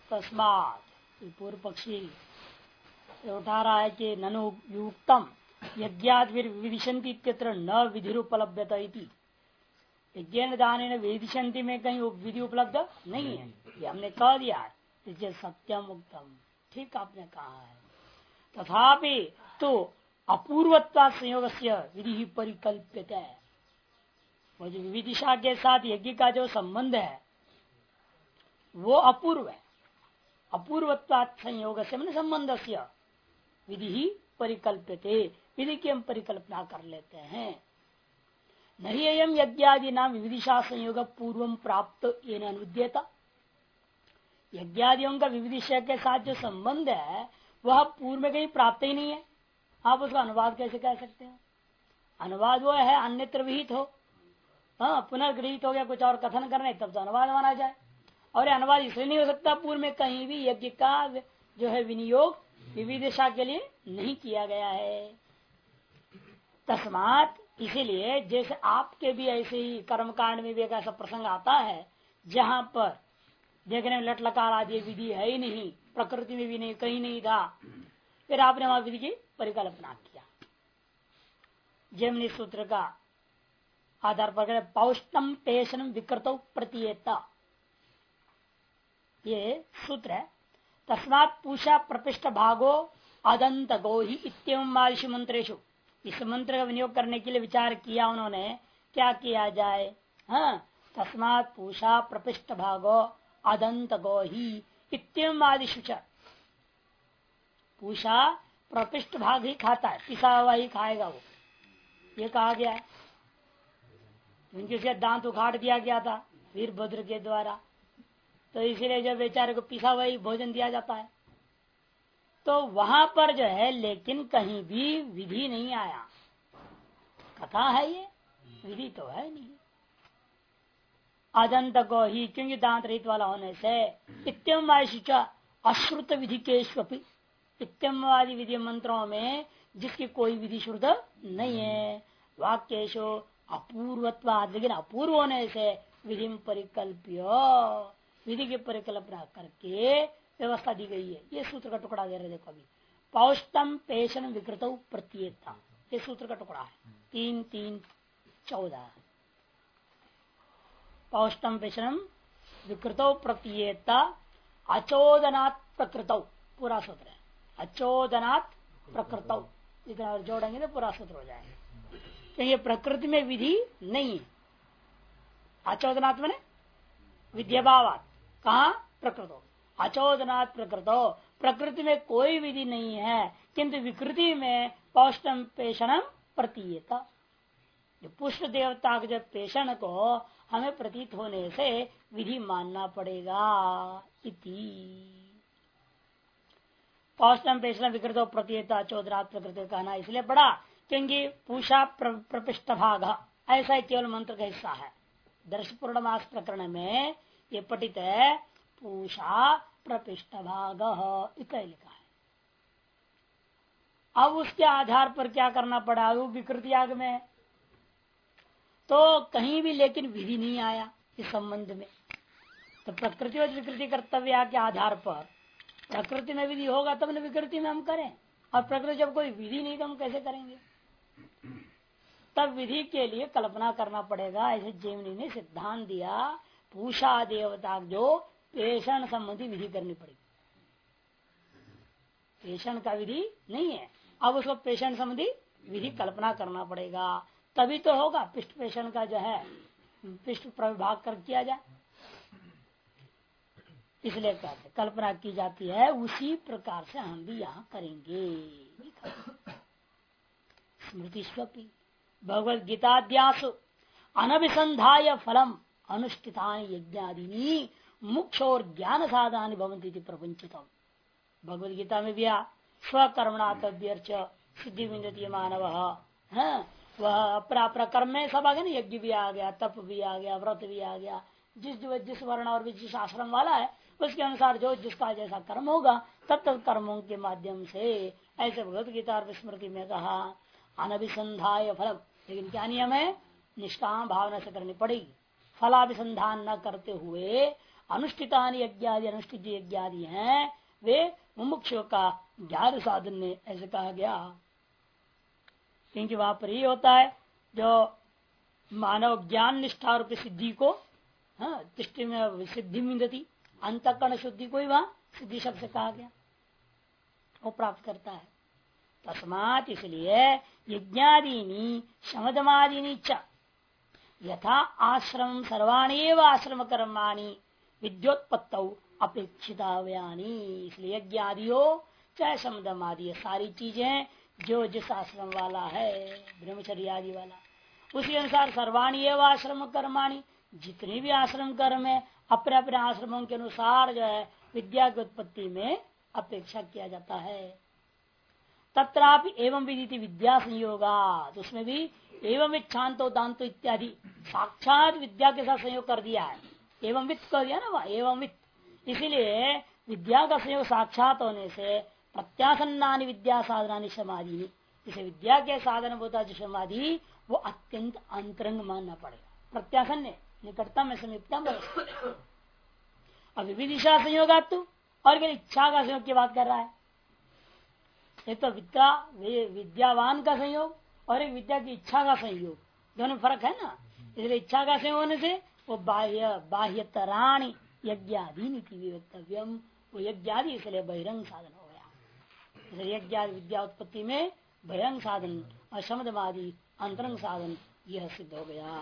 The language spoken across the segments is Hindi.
तस्मात् पूर्व पक्षी उठा रहा है कि ननु युक्तम यज्ञादिविदिशंति इत्यत्र न विधिरुपलभ्यत इति। यज्ञ दान विदिशंति में कहीं विधि उपलब्ध नहीं है, ये हमने कह दिया है। इसलिए सत्यम उत्तम, ठीक आपने कहा है। तथापि तो अपूर्वत्वा संयोग से विधि परिकल्पित है। वो जो विदिशा के साथ यज्ञ का जो संबंध है वो अपूर्व है। अपूर्वत्वात् संयोग से मैंने संबंध से विधि ही परिकल्पित, विधि की हम परिकल्पना कर लेते हैं। नहीं एयम यज्ञादि नाम विविदिशा संयोग पूर्व प्राप्त ये अनुद्यता। यज्ञादियों का विविदिशा के साथ जो संबंध है वह पूर्व में कहीं प्राप्त ही नहीं है। आप उसका अनुवाद कैसे कह सकते हो? अनुवाद वो है अन्यत्र विहित हो, पुनर्गृहित हो गया, कुछ और कथन करने तब तो अनुवाद माना जाए। और अनुवाद इसलिए नहीं हो सकता पूर्व में कहीं भी यज्ञ का जो है विनियोग विविदिशा के लिए नहीं किया गया है। तस्मात इसीलिए जैसे आपके भी ऐसे ही कर्मकांड में भी एक ऐसा प्रसंग आता है जहां पर देखने में लट लकार आदि विधि है ही नहीं, प्रकृति में भी नहीं, कहीं नहीं था, फिर आपने वहां विधि की परिकल्पना किया। जैमिनी सूत्र का आधार पर पौष्टम पेशनम विकृत प्रतीयता, ये सूत्र है। तस्मात् पूषा प्रपिष्ट भागो अदंत गो ही इत्यम आदिशु मंत्रेशु। इस मंत्र का विनियोग करने के लिए विचार किया उन्होंने, क्या किया जाए। हाँ, तस्मात् पूषा प्रपिष्ट भागो अदंत गो ही इत्यम आदिशु। पूषा प्रपिष्ट भाग ही खाता है, पिसा हुआ ही खाएगा वो, ये कहा गया है। उनके से दांत उखाड़ दिया गया था वीरभद्र के द्वारा, तो इसीलिए जब बेचारे को पिसा हुआ ही भोजन दिया जाता है। तो वहां पर जो है लेकिन कहीं भी विधि नहीं आया। कथा है ये, विधि तो है नहीं। अदंत को ही, क्योंकि दांत रहित वाला होने से इत्यम अश्रुत विधि के इत्यमवादी विधि मंत्रों में जिसकी कोई विधि श्रुत नहीं है। वाक्येशो अपूर्वत्वाद, लेकिन अपूर्व होने से विधि परिकल्प्य, विधि की परिकल्पना करके व्यवस्था दी गई है। ये सूत्र का टुकड़ा दे रहे देखो अभी, पौष्टम पेशन विकृत प्रतीयता, ये सूत्र का टुकड़ा है 3:3:14। पौष्टम पेशनम विकृत प्रतीयता अचोदनात् प्रकृत, पूरा सूत्र है। अचोदनात् प्रकृत, इतना जोड़ेंगे तो पूरा सूत्र हो जाएगा। तो ये प्रकृति में विधि नहीं है। अचोदनात् मैंने विद्याभावात, कहा प्रकृतो, अचोदनात् प्रकृतो, प्रकृति में कोई विधि नहीं है, किंतु विकृति में पौष्टम पेशनम प्रतीयता, जो पुष्प देवता के जब पेशन को हमें प्रतीत होने से विधि मानना पड़ेगा। इति पौष्टम पेशनम विकृतो प्रतीयता अचोदनात् प्रकृति कहना इसलिए बड़ा, क्योंकि पूषा प्रपिष्ट भाग ऐसा केवल मंत्र का हिस्सा है। दर्श पूर्णमास प्रकरण में ये पठित है, पूषा प्रपिष्ट भाग लिखा है। अब उसके आधार पर क्या करना पड़ा, वो विकृति याग में तो कहीं भी लेकिन विधि नहीं आया इस संबंध में। तो प्रकृति और विकृति कर्तव्य के आधार पर प्रकृति में विधि होगा तब न विकृति में हम करें, और प्रकृति जब कोई विधि नहीं तो हम कैसे करेंगे। तब विधि के लिए कल्पना करना पड़ेगा। ऐसे जैमिनी ने सिद्धांत दिया, पूषा देवता जो पेषण संबंधी विधि करनी पड़ेगी। पेषण का विधि नहीं है, अब उसको पेषण संबंधी विधि कल्पना करना पड़ेगा, तभी तो होगा। पिष्ट पेषण का जो है पिष्ट प्रविभाग कर किया जाए, इसलिए कहते कल्पना की जाती है। उसी प्रकार से हम भी यहाँ करेंगे। स्मृति स्वपी भगवद गीताद्यासु अनभिसंधाय फलम अनुष्ठिता यज्ञादिनी मोक्ष और ज्ञान साधनानि भवन्ति इति प्रपंचितम्। भगवद गीता में भी स्वकर्मणातव्यर्च सिद्धि विन्दति मानव, वह अपना कर्म में सब आ गया ना, यज्ञ भी आ गया, तप भी आ गया, व्रत भी आ गया। जिस वर्ण और जिस आश्रम वाला है उसके अनुसार जो जिसका जैसा कर्म होगा तब तक कर्मों के माध्यम से, ऐसे भगवत गीता और स्मृति में कहा अनभिसंधाय फलम। लेकिन क्या नियम है, निष्काम भावना से करनी पड़ेगी। फलाभिसंधान न करते हुए अनुष्ठितानि यज्ञादि अनुष्ठित यज्ञादि हैं वे मुमुक्षु का ज्ञान साधन ने ऐसे कहा गया। क्योंकि वहां पर ही होता है जो मानव ज्ञान निष्ठा रूप सिद्धि को दृष्टि में सिद्धि मिलती, अंतःकरण शुद्धि को ही वहां सिद्धि शब्द से कहा गया, वो प्राप्त करता है। तस्मात इसलिए यज्ञादीनी शमदमादीनी च यथा आश्रम सर्वाणेव आश्रम कर्माणि विद्योत्पत्तौ अपेक्षिताव्यानि। इसलिए यज्ञ आदि हो चाहे शमदम आदि, सारी चीजें जो जिस आश्रम वाला है ब्रह्मचर्य आदि वाला, उसी अनुसार सर्वाणी एवं आश्रम कर्माणी, जितने भी आश्रम कर्म है अपने अपने आश्रमों के अनुसार जो है विद्या की उत्पत्ति में अपेक्षा किया जाता है। तत्रापि एवं विधि विद्या संयोगा, तो उसमें भी एवं इच्छांतो दांतो इत्यादि साक्षात विद्या के साथ संयोग कर दिया है। एवं वित्त कर दिया ना वह एवं वित्त, इसीलिए विद्या का संयोग साक्षात होने से प्रत्यासन्नानि विद्या साधनानि समाधि, इसे विद्या के साधन होता जो समाधि वो अत्यंत अंतरंग मानना पड़ेगा। प्रत्यासन्न निकटतम में समीपतम। अब विदिशा संयोगात्तु और फिर इच्छा का संयोग की बात कर रहा है। एक तो विद्यावान का संयोग और एक विद्या की इच्छा का संयोग, दोनों फर्क है ना। इसलिए इच्छा का संयोग होने से वो बाह्यतराणि यज्ञादि नीति विवक्तव्यम, वो यज्ञादि इसलिए बहिरंग साधन हो गया। इसलिए यज्ञादि विद्या उत्पत्ति में बहिरंग साधन और शमदमादि अंतरंग साधन यह सिद्ध हो गया।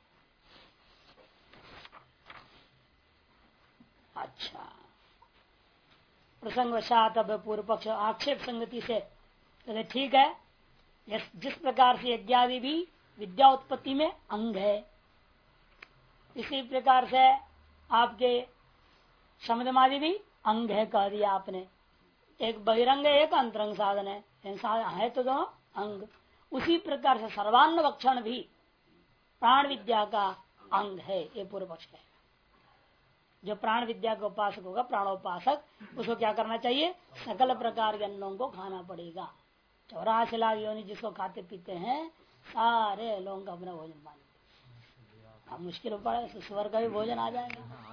अच्छा, प्रसंग वशात अब पूर्व पक्ष आक्षेप संगति से तो ठीक है, जिस प्रकार से यज्ञादि भी विद्या उत्पत्ति में अंग है, इसी प्रकार से आपके शमदमादि भी अंग है कह दिया आपने। एक बहिरंग है, एक अंतरंग साधन है तो दोनों अंग। उसी प्रकार से सर्वान्न भक्षण भी प्राण विद्या का अंग है, ये पूर्व पक्ष है। जो प्राण विद्या का उपासक होगा, प्राणोपासक, उसको क्या करना चाहिए? सकल प्रकार के अन्नों को खाना पड़ेगा। 84 लाख योनि जिसको खाते पीते हैं सारे लोगों का अपना भोजन पानी। अब मुश्किल पड़ा स्वर का भी भोजन आ जाएगा।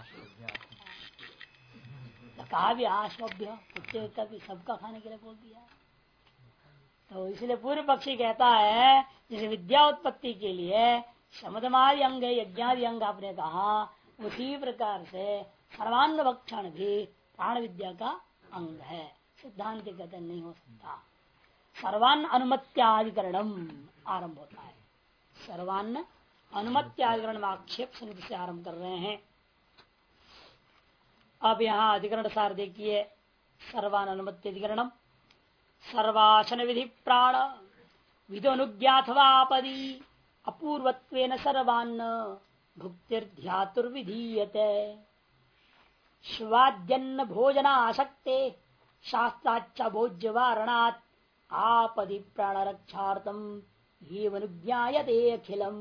कहा भी आश्वभ्य कुत्ते का भी सबका खाने के लिए बोल दिया। तो इसलिए पूर्व पक्षी कहता है जैसे विद्या उत्पत्ति के लिए शमदमादि अंग यज्ञादि अंग आपने कहा, उसी प्रकार से सर्वान्न भक्षण भी प्राण विद्या का अंग है। सिद्धांत कहते नहीं हो सकता। सर्वान्न अनुमत्याधिकरणम आरंभ होता है। सर्वान्न अनुमत्याधिकरण में आक्षेप समिति से आरंभ कर रहे हैं। अब यहाँ अधिकरण सार देखिए। सर्वान अनुमत्याधिकरणम सर्वासन विधि प्राण विदोनुज्ञाथवापदी अपूर्वत्वेन सर्वान्न भुक्तिर्ध्यातुर्विधीयते स्वाद्यन्न भोजनाशक्ते शास्त्राच्च भोज्यवारणात् आपदि प्राण रक्षार्थम हीवनुज्ञायते अखिलम।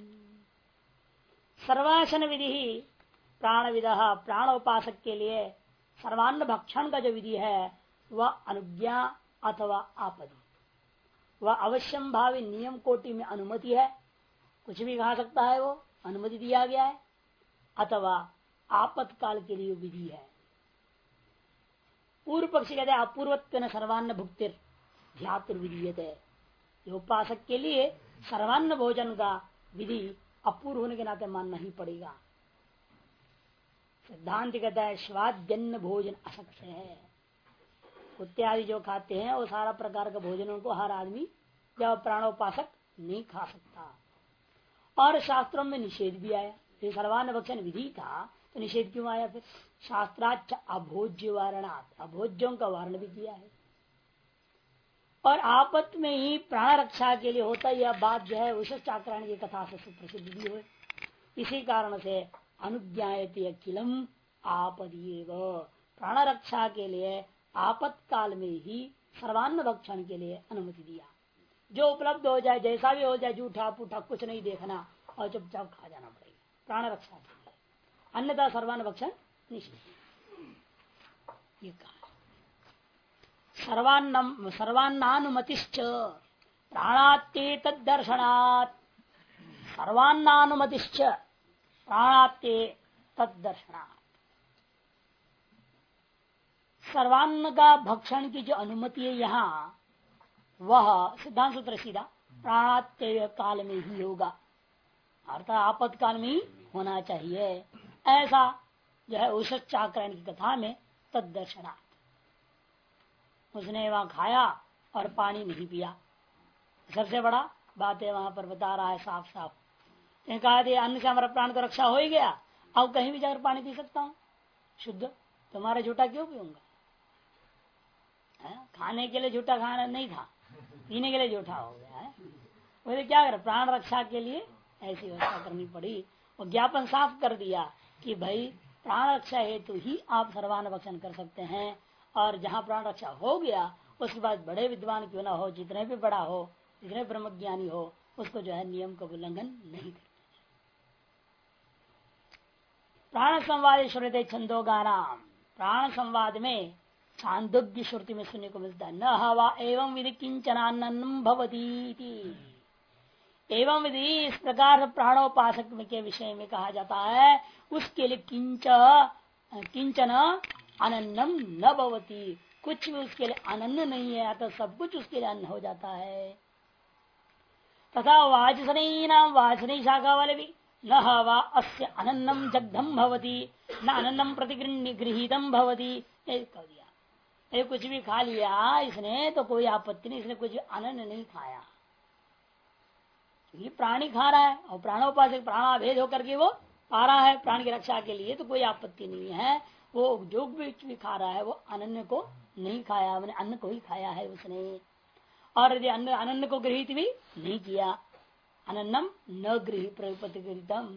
सर्वासन विधि प्राण विदः प्राणोपासक के लिए सर्वान्न भक्षण का जो विधि है वह अनुज्ञा अथवा आपदि, वह अवश्यम भावी नियम कोटि में अनुमति है, कुछ भी खा सकता है, वो अनुमति दिया गया है, अथवा आपातकाल के लिए विधि है। पूर्व पक्षी कहते हैं अपूर्वत्व सर्वान्न भुक्तिर ध्यातुर्विधीयते, उपासक के लिए सर्वान्न भोजन का विधि अपूर्व होने के नाते मानना ही पड़ेगा। सिद्धांत कहता है स्वाद्यन्न भोजन असक्ष्य है। कुत्ते आदि जो खाते हैं वो सारा प्रकार का भोजनों को हर आदमी जब प्राणोपासक नहीं खा सकता। और शास्त्रों में निषेध भी आया। ये सर्वान्न भक्षण विधि था तो निषेध क्यों आया? फिर शास्त्राच्च अभोज्य वारणात्, अभोज्यों का वारण भी किया है। और आपत में ही प्राण रक्षा के लिए होता यह बात जो है विशिष्टाकरण की कथा से सुप्रसिद्ध भी हुई। इसी कारण से अनुज्ञायते अखिलम आपदीव, प्राण रक्षा के लिए आपत्काल में ही सर्वान्न भक्षण के लिए अनुमति दिया। जो उपलब्ध हो जाए, जैसा भी हो जाए, जूठा पूठा कुछ नहीं देखना और चुपचाप खा जाना पड़ेगा प्राण रक्षा के लिए, अन्यथा सर्वान्न भक्षण निषेध। ये कहा सर्वान्नानुमतिश्च प्राणात्ते तद्दर्शनात्, सर्वान्नानुमतिश्च प्राणात्ते तद्दर्शनात्। सर्वान्न का भक्षण की जो अनुमति है यहाँ, वह सिद्धांत सूत्र सीधा प्राणात्यय काल में ही होगा, अर्थात आपातकाल में ही होना चाहिए। ऐसा जो है उषचाक्रायण की कथा में तदर्शनार्थ उसने वहां खाया और पानी नहीं पिया। सबसे बड़ा बात है वहां पर बता रहा है साफ साफ। कहा अन्न से हमारा प्राण को रक्षा हो ही गया, अब कहीं भी जाकर पानी पी सकता हूँ शुद्ध, तुम्हारा झूठा क्यों पीऊंगा? खाने के लिए झूठा खाना नहीं था, पीने के लिए झूठा हो गया है। वैसे क्या कर, प्राण रक्षा के लिए ऐसी व्यवस्था करनी पड़ी और ज्ञापन साफ कर दिया कि भाई प्राण रक्षा हेतु ही आप सर्वान्न भक्षण कर सकते हैं। और जहाँ प्राण रक्षा हो गया उसके बाद बड़े विद्वान क्यों ना हो, जितने भी बड़ा हो, जितने ब्रह्मज्ञानी हो, उसको जो है नियम का उल्लंघन नहीं करना। प्राण संवाद श्रुते छंदोगानाम, प्राण संवाद में छांदोग्य श्रुति में सुनने को मिलता है न हवा एवं विधि किंचनान्नम भवती। एवं विधि इस प्रकार प्राणोपासक के विषय में कहा जाता है, उसके लिए किंचन अनन्नम न भवती, कुछ भी उसके लिए अनन्न नहीं है, तो सब कुछ उसके लिए अन्न हो जाता है। तथा वाचसनी नाम वाचसनी शाखा वाले भी न हवा अस्य अनन्नम जग्धम भवती न अनन्नम प्रतिगृहीतम भवती, कह दिया ये कुछ भी खा लिया इसने तो कोई आपत्ति नहीं, इसने कुछ भी अनन्न नहीं खाया। ये प्राणी खा रहा है और प्राणोपासक प्राणाभेद होकर के वो पा रहा है प्राण की रक्षा के लिए, तो कोई आपत्ति नहीं है। वो जो भी खा रहा है वो अनन्न को नहीं खाया, मैंने अन्न को ही खाया है उसने। और यदि अनन्न को गृहित भी नहीं किया, अनन्नम न गृह प्रतिगृहीतम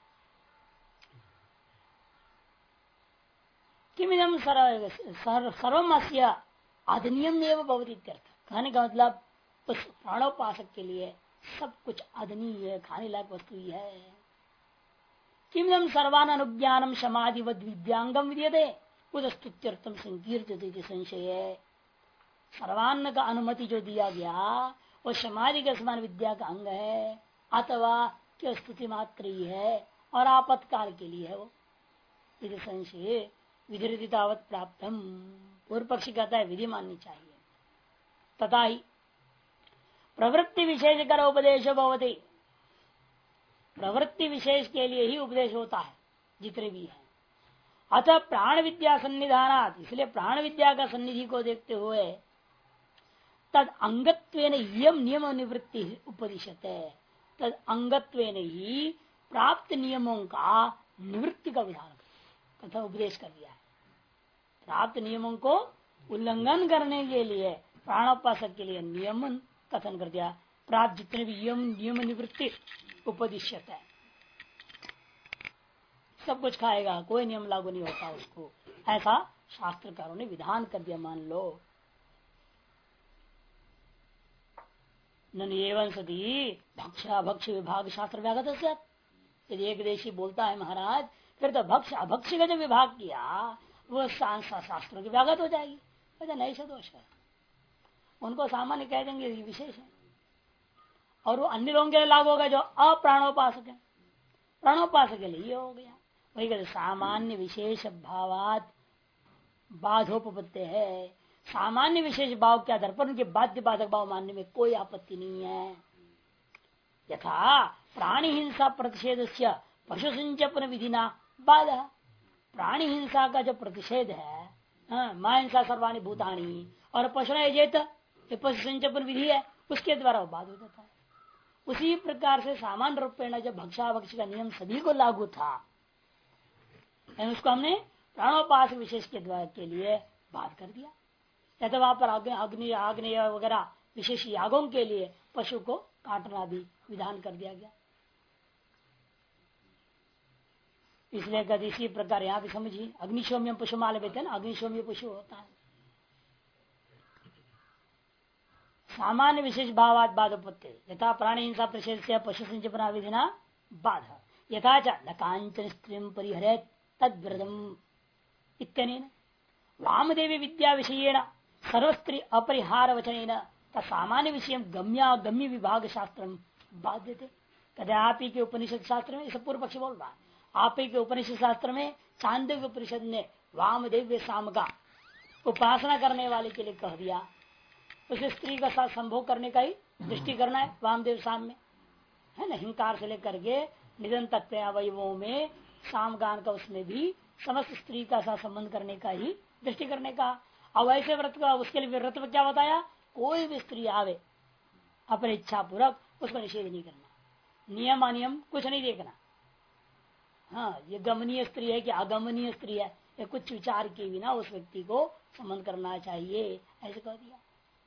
किमिदम सर्वमस्य अधिनियम एवं भवति इत्यर्थ। कहने का मतलब उस प्राणोपासक के लिए सब कुछ अदनीय है, खाने लायक वस्तु ही है। किमिदम सर्वान अनुज्ञानम समाधिवद विद्यांगम विद्यते उदस्तुत्यर्थम संकीर्तते संशय। सर्वान्न का अनुमति जो दिया गया वो समाधि के समान विद्या का अंग है अथवा क्या स्तुति मात्र ही है और आपातकाल के लिए है वो, यदि संशय विधि तावत प्राप्तम। पूर्व पक्षी कहता है विधि माननी चाहिए। तथा ही प्रवृत्ति विशेष कर उपदेश भवति, प्रवृत्ति विशेष के लिए ही उपदेश होता है जितने भी है। अतः प्राण विद्या सन्निधानात, इसलिए प्राण विद्या का सन्निधि को देखते हुए तद अंगत्वेन यम नियम निवृत्ति उपदिशते, तद अंगत्वेन ही प्राप्त नियमों का निवृत्ति का विधान तथा उपदेश कर दिया है। प्राप्त नियमों को उल्लंघन करने के लिए प्राणोपासक के लिए नियमन कथन कर दिया। प्राप्त जितने भी नियम निवृत्ति उपदिश्यत है, सब कुछ खाएगा, कोई नियम लागू नहीं होता उसको, ऐसा शास्त्रकारों ने विधान कर दिया। मान लो एवं सदी भक्षा भक्ष विभाग शास्त्र व्यागत है। यदि एक देशी बोलता है महाराज, फिर तो भक्ष अभक्ष का जो विभाग किया वो शास्त्रों की व्यागत हो जाएगी। वैसे नहीं से दोष है, उनको सामान्य कह देंगे ये विशेष है, और वो अन्य लोगों के लिए लागू होगा जो अप्राणोपासक है। प्राणोपासक के लिए हो गया। वही कहते सामान्य विशेष भावात बाधोपत्ति है। सामान्य विशेष भाव के आधार पर उनके बाध्य बाधक भाव मानने में कोई आपत्ति नहीं है। यथा प्राणी हिंसा प्रतिषेध से पशु संचपन विधिना बाधा, प्राणी हिंसा का जो प्रतिषेध है, मां हिंसा सर्वाणी भूतानी, और पशु जेत पशु संचपन विधि है, उसके द्वारा वो बाध हो जाता है। उसी प्रकार से सामान्य रूप में जब भक्षा भक्ष का नियम सभी को लागू था, उसको हमने प्राणोपास विशेष के द्वारा के लिए बाध कर दिया। या तो वहां पर अग्नि आग्नेय वगैरह विशेष यागों के लिए पशु को काटना भी विधान कर दिया गया। इसलिए कभी इसी प्रकार यहाँ भी समझिए, अग्निशोम्य पशु माल बेते ना, अग्निशोम्य पशु होता है। सामान्य विशेष भावात बाधोपत्ति यथा प्राणी हिंसा प्रतिषेध से पशु संचपना विधिना बाधा यथा च न कांचन स्त्री परिहरे तद्व्रतम इत्यनेन वामदेवी विद्या विषयेण सर्वस्त्री अपरिहार वचनेन सामान्य विषय गम्य विभाग शास्त्र बाध्यते। कदे आप ही के उपनिषद शास्त्र में, इसे पूर्व पक्ष बोल रहा है, आप ही के उपनिषद शास्त्र में चांदोग्य उपनिषद ने वामदेव्य साम का उपासना करने वाले के लिए कह दिया। उसे स्त्री का साथ संभोग करने का ही दृष्टि करना है वामदेव सामने, है ना। हिंकार से लेकर के निधन तक के अवयवों में सामगान का उसमें भी समस्त स्त्री का साथ संबंध करने का ही दृष्टि करने का। अब ऐसे व्रत का उसके लिए व्रत में क्या बताया, कोई भी स्त्री आवे अपनी इच्छा पूर्वक उसको निषेध नहीं करना, नियम अनियम कुछ नहीं देखना। हाँ, ये गमनीय स्त्री है कि अगमनीय स्त्री है, ये कुछ विचार के बिना उस व्यक्ति को संबंध करना चाहिए, ऐसे कह दिया।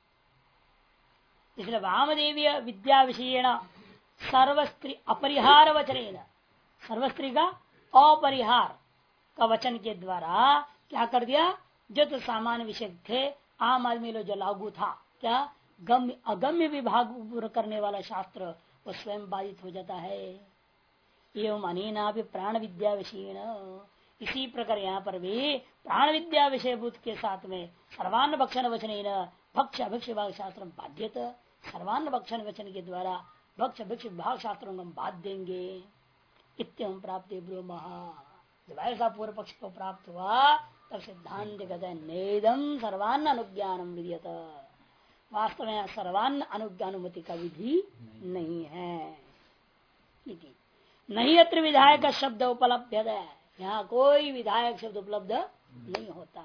इसलिए वामदेवीय विद्या विषयेण सर्वस्त्री अपरिहार वचन, सर्वस्त्री का अपरिहार का वचन के द्वारा क्या कर दिया, जो तो सामान्य विषय थे आम आदमी लोग जो लागू था, क्या गम्य अगम्य विभाग पूर्ण करने वाला शास्त्र वो स्वयं बाधित हो जाता है। एवं अनेना भी प्राण विद्या विषयेण, इसी प्रकार यहाँ पर भी प्राण विद्या विषयभूत के साथ में सर्वान्न भक्षण वचन भक्ष अभिक्ष विभाग शास्त्र बाध्यत, सर्वान्न भक्षण वचन के द्वारा भक्ष अभिक्ष विभाग शास्त्रों को हम बाध देंगे। इत्यम प्राप्त ब्रह्म, जब ऐसा पूर्व पक्ष को प्राप्त हुआ तब सिद्धांत कहते हैं नेदम सर्वान्न अनुज्ञानम विधियत, वास्तव में सर्वान्न अनुज्ञानुमति का विधि नहीं है। नहीं अत्र विधायक शब्द उपलब्ध है, यहाँ कोई विधायक शब्द उपलब्ध नहीं होता।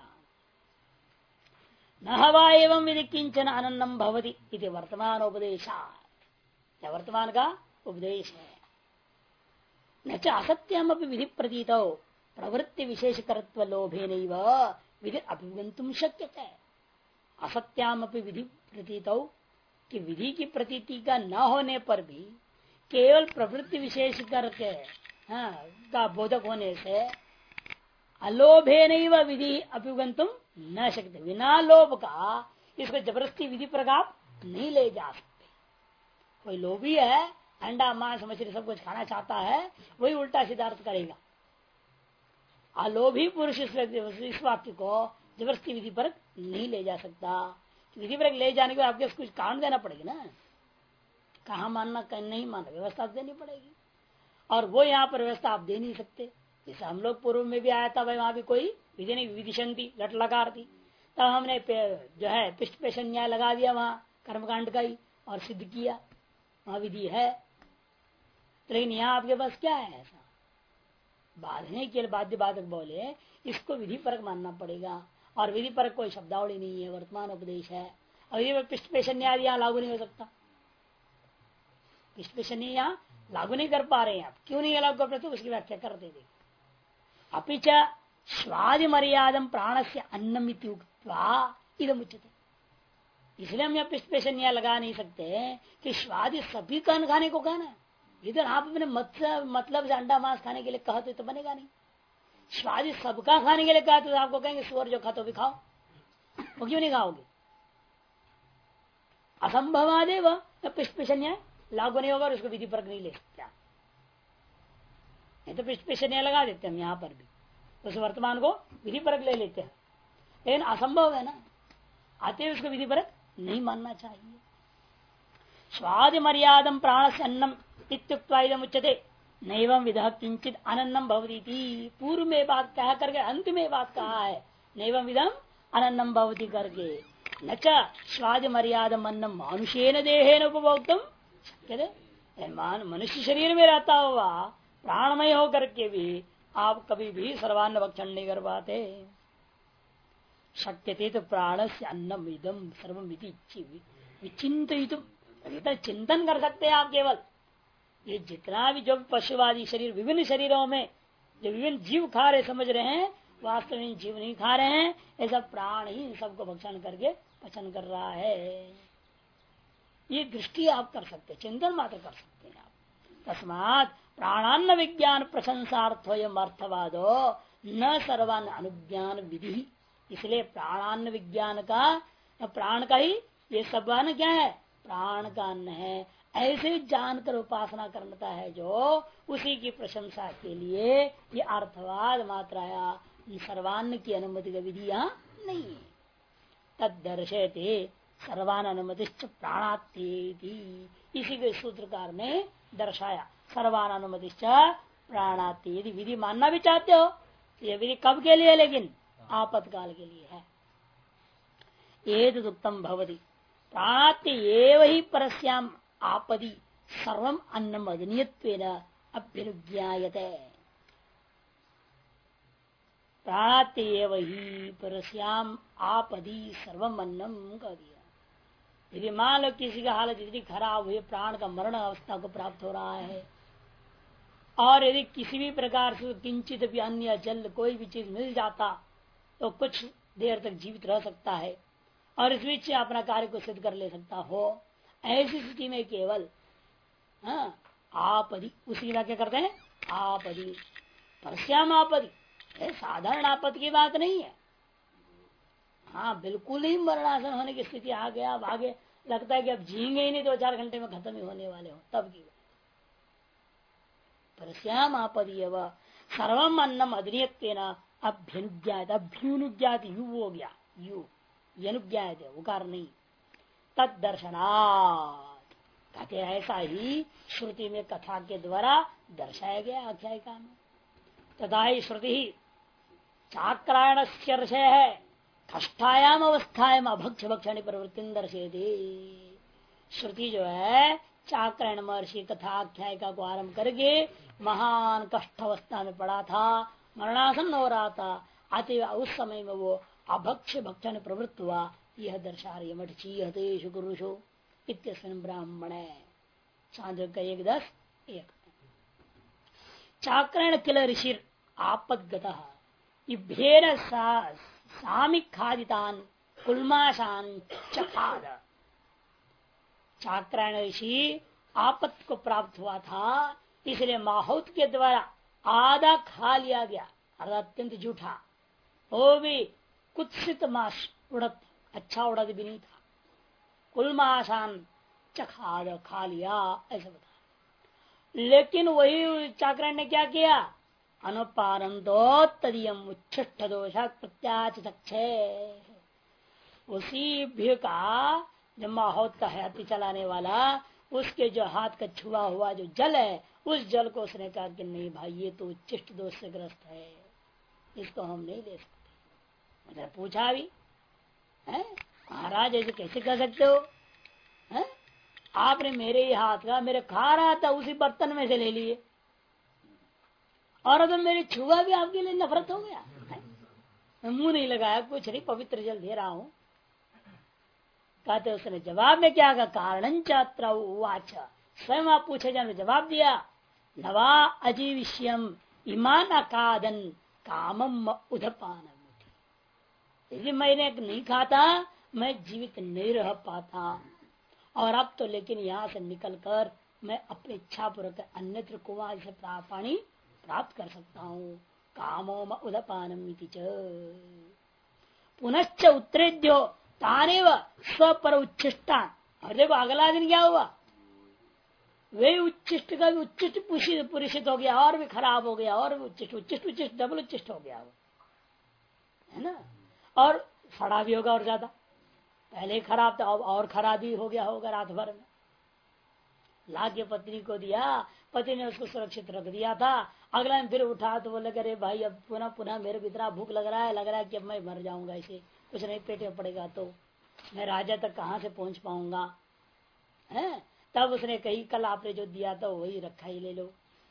न हवा एवं विधि किंचन अनन्नम भवति इति वर्तमान उपदेशा, वर्तमान का उपदेश है। न च असत्यम अपि विधि प्रतीत प्रवृत्ति विशेष कर्तव्य लोभे नैव विधि अभिगंतुम शक्यते। असत्याम अपि विधि प्रतीत कि विधि की प्रतीति का न होने पर भी केवल प्रवृत्ति विशेष करके का बोधक होने से अलोभे नैव विधि अभिगंतुम न शक्यते, बिना लोभ का इसको जबरदस्ती विधि पर आप नहीं ले जा सकते। कोई लोभी है, अंडा मांस मछली सब कुछ खाना चाहता है, वही उल्टा सिद्धार्थ करेगा। अलोभी पुरुष इस वाक्य को जबरदस्ती विधि पर नहीं ले जा सकता। विधि पर ले जाने के बाद आपके कुछ कारण देना पड़ेगा ना, कहाँ मानना कहीं नहीं मानना, व्यवस्था देनी पड़ेगी। और वो यहाँ पर व्यवस्था आप दे नहीं सकते। जैसे हम लोग पूर्व में भी आया था भाई, वहां भी कोई विधि नहीं, विधिशंति लट लगा दी, तब हमने जो है पिष्ट पेशन न्याय लगा दिया वहां कर्मकांड का ही और सिद्ध किया, वहां विधि है। लेकिन यहाँ आपके पास क्या है, ऐसा बांधने के लिए बाध्य बाधक बोले इसको विधि परक मानना पड़ेगा, और विधि परक कोई शब्दावली नहीं है, वर्तमान उपदेश है। और ये पिष्ट पेशन न्याय यहाँ लागू नहीं हो सकता, पिष्ट पेशन यहाँ लागू नहीं कर पा रहे हैं आप, क्यों नहीं लागू कर पाते उसकी व्याख्या करते देखिए। अपिच स्वादि मर्यादम प्राण से अन्नम इदम उच्यते, इसलिए हम यहाँ पिष्ट पेशन न्याय लगा नहीं सकते कि स्वादि सभी का अन्न खाने को कहना है। इधर आप अपने मतलब से अंडा मांस खाने के लिए कहते तो बनेगा नहीं, स्वादि सबका खाने के लिए कहते तो आपको कहेंगे सुअर जो खाते भी खाओ, वो क्यों नहीं खाओगे? असंभवादेव पिष्ट पेशन न्याय लागू नहीं होगा और उसको विधि पर नहीं ले सकते। नहीं तो पिष्ट पेशन न्याय लगा देते हम यहाँ पर भी, उस वर्तमान को विधि परक ले लेते हैं, लेकिन असंभव है ना, आते उसको विधि परक नहीं मानना चाहिए। स्वादि मर्यादम प्राण से अन्नम इत्युक्तवाइदमुच्यते नैवं विधः किंचित अनन्नम भवति, पूर्व में बात कहा करके अंत में बात कहा है नैवं विधम अनन्नम भवति करके। न च स्वादि मर्यादम अन्नम मानुषेन देहेन उपभोक्तुम शक्यते, मनुष्य शरीर में रहता हुआ प्राणमय होकर के भी आप कभी भी सर्वान्न भक्षण नहीं कर पाते। शक्यते तो प्राण से अन्नम इदम सर्वम विचिंतयितुम, चिंतन कर सकते हैं आप। केवल ये जितना भी जो पशुवादी शरीर विभिन्न शरीरों में जो विभिन्न जीव खा रहे समझ रहे हैं, वास्तव में जीव नहीं खा रहे हैं, ऐसा प्राण ही इन सबको भक्षण करके पचन कर रहा है। ये दृष्टि आप कर सकते हैं, चिंतन मात्र कर सकते हैं आप। तस्मात् प्राणान्न विज्ञान प्रशंसार्थोयम अर्थवादो न सर्वान अनुज्ञान विधि, इसलिए प्राणान्न विज्ञान का प्राण का ही ये सब क्या है, प्राण का अन्न है, ऐसे जानकर उपासना करता है जो, उसी की प्रशंसा के लिए ये अर्थवाद मात्राया सर्वान्न की अनुमति का विधि यहाँ नहीं है। तद दर्शयते सर्वान अनुमति प्राणात्ति, इसी के सूत्रकार ने दर्शाया सर्वान अनुमति प्राणात्ति। यदि विधि मानना भी चाहते हो तो ये विधि कब के लिए, लेकिन आपातकाल के लिए है। एतदुक्तम भवति प्राणात्य एव ही परस्याम आपदि सर्वम अन्नम अदनीयत्वेन अभ्युज्ञायते। प्राणात्य एव ही परस्याम आपदि सर्वम अन्नम कह दिया। यदि मान लो किसी का हालत इतनी खराब हुई, प्राण का मरण अवस्था को प्राप्त हो रहा है, और यदि किसी भी प्रकार से किंचित भी अन्य जल कोई भी चीज मिल जाता तो कुछ देर तक जीवित रह सकता है और इस बीच अपना कार्य को सिद्ध कर ले सकता हो। ऐसी स्थिति में केवल आपदि, उसी का क्या करते हैं, आपदि परस्याम आपदि, साधारण आपद की बात नहीं है। हाँ, बिल्कुल ही मरणासन होने की स्थिति आ गया, अब आगे लगता है कि अब जिएंगे ही नहीं, 2-4 घंटे में खत्म ही होने वाले हो, तब की परस्याम आपदि व सर्वम अन्नम अधनीयत्वेन अभ्युज्ञात, अभ्युनुज्ञात यू हो गया, यू यनुज्ञात है, उकार नहीं। तद दर्शनात् कहते ऐसा ही श्रुति में कथा के द्वारा दर्शाया गया आख्यायिका में। तथा ही श्रुति ही चाक्रायण से है कष्टायाम अवस्थायाम अभक्ष भक्षण प्रवृत्ति दर्शेती। श्रुति जो है चाक्रायण महर्षि कथा आख्यायिका को आरंभ करके महान कष्ट अवस्था में पड़ा था, मरणासन हो रहा था, अतः उस समय में वो अभक्ष भक्षण प्रवृत्त हुआ, यह दर्शा रही मठ चीहते गुरुषो इत्यस्मिन् ब्राह्मणे चांद्र का 1:10 चाक्रायण किल ऋषि आपदगतः इभ्येन सामिक खादितान कुलमाशान चखाद। चाक्रायण ऋषि आपत को प्राप्त हुआ था, इसलिए माहौत के द्वारा आधा खा लिया गया, अत्यंत जूठा, वो भी कुत्सित मास उड़द, अच्छा उड़द भी नहीं था, कुलमाशान चखाद खा लिया ऐसा बता। लेकिन वही चाक्रायण ने क्या किया, अनुपारंदो तदीयम उच्छिष्ट दोष प्रत्याचक्षे, उसी भी का जब माहौत का हयाती चलाने वाला उसके जो हाथ का छुआ हुआ जो जल है, उस जल को उसने कहा कि नहीं भाई ये तो उच्चिष्ट दोष से ग्रस्त है, इसको हम नहीं ले सकते। मतलब पूछा भी है, महाराज ऐसे कैसे कर सकते हो, है? आपने मेरे ही हाथ का, मेरे खा रहा था उसी बर्तन में से ले लिए, और अगर मेरे छुआ भी आपके लिए नफरत हो गया है? मैं मुंह नहीं लगाया, कुछ नहीं, पवित्र जल दे रहा हूं। कहते उसने जवाब में क्या कहा, कारण चात्र उवाच, स्वयं आप पूछे जाने जवाब दिया, नवा अजीविष्यम ईमान अकादन कामम उदपान, यदि मैंने नहीं खाता मैं जीवित नहीं रह पाता, और अब तो लेकिन यहाँ से निकलकर मैं अपनी इच्छा पूर्वक अन्यत्र कुआं से पानी प्राप्त कर सकता हूँ। कामो उदपानम इति च पुनश्च उत्तरेद्यो तानेव स्वपर उच्छिष्टान। और देखो अगला दिन क्या हुआ, वे उच्छिष्ट का भी उच्चिष्ट पुरुषित हो गया, और भी खराब हो गया, और भी उच्चिष्ट उच्चिष्ट उच्चिष्ट डबल उच्चिष्ट हो गया है ना, और सड़ा भी होगा और ज्यादा, पहले खराब था और खराब भी हो गया होगा रात भर में। लाके पत्नी को दिया, पति ने उसको सुरक्षित रख दिया था, अगला दिन फिर उठा तो बोले अरे भाई अब पुनः पुनः मेरे को इतना भूख लग रहा है कि अब मैं मर जाऊंगा, इसे कुछ नहीं पेट में पड़ेगा तो मैं राजा तक कहाँ से पहुंच पाऊंगा है। तब उसने कही कल आपने जो दिया था वही रखा ही ले लो,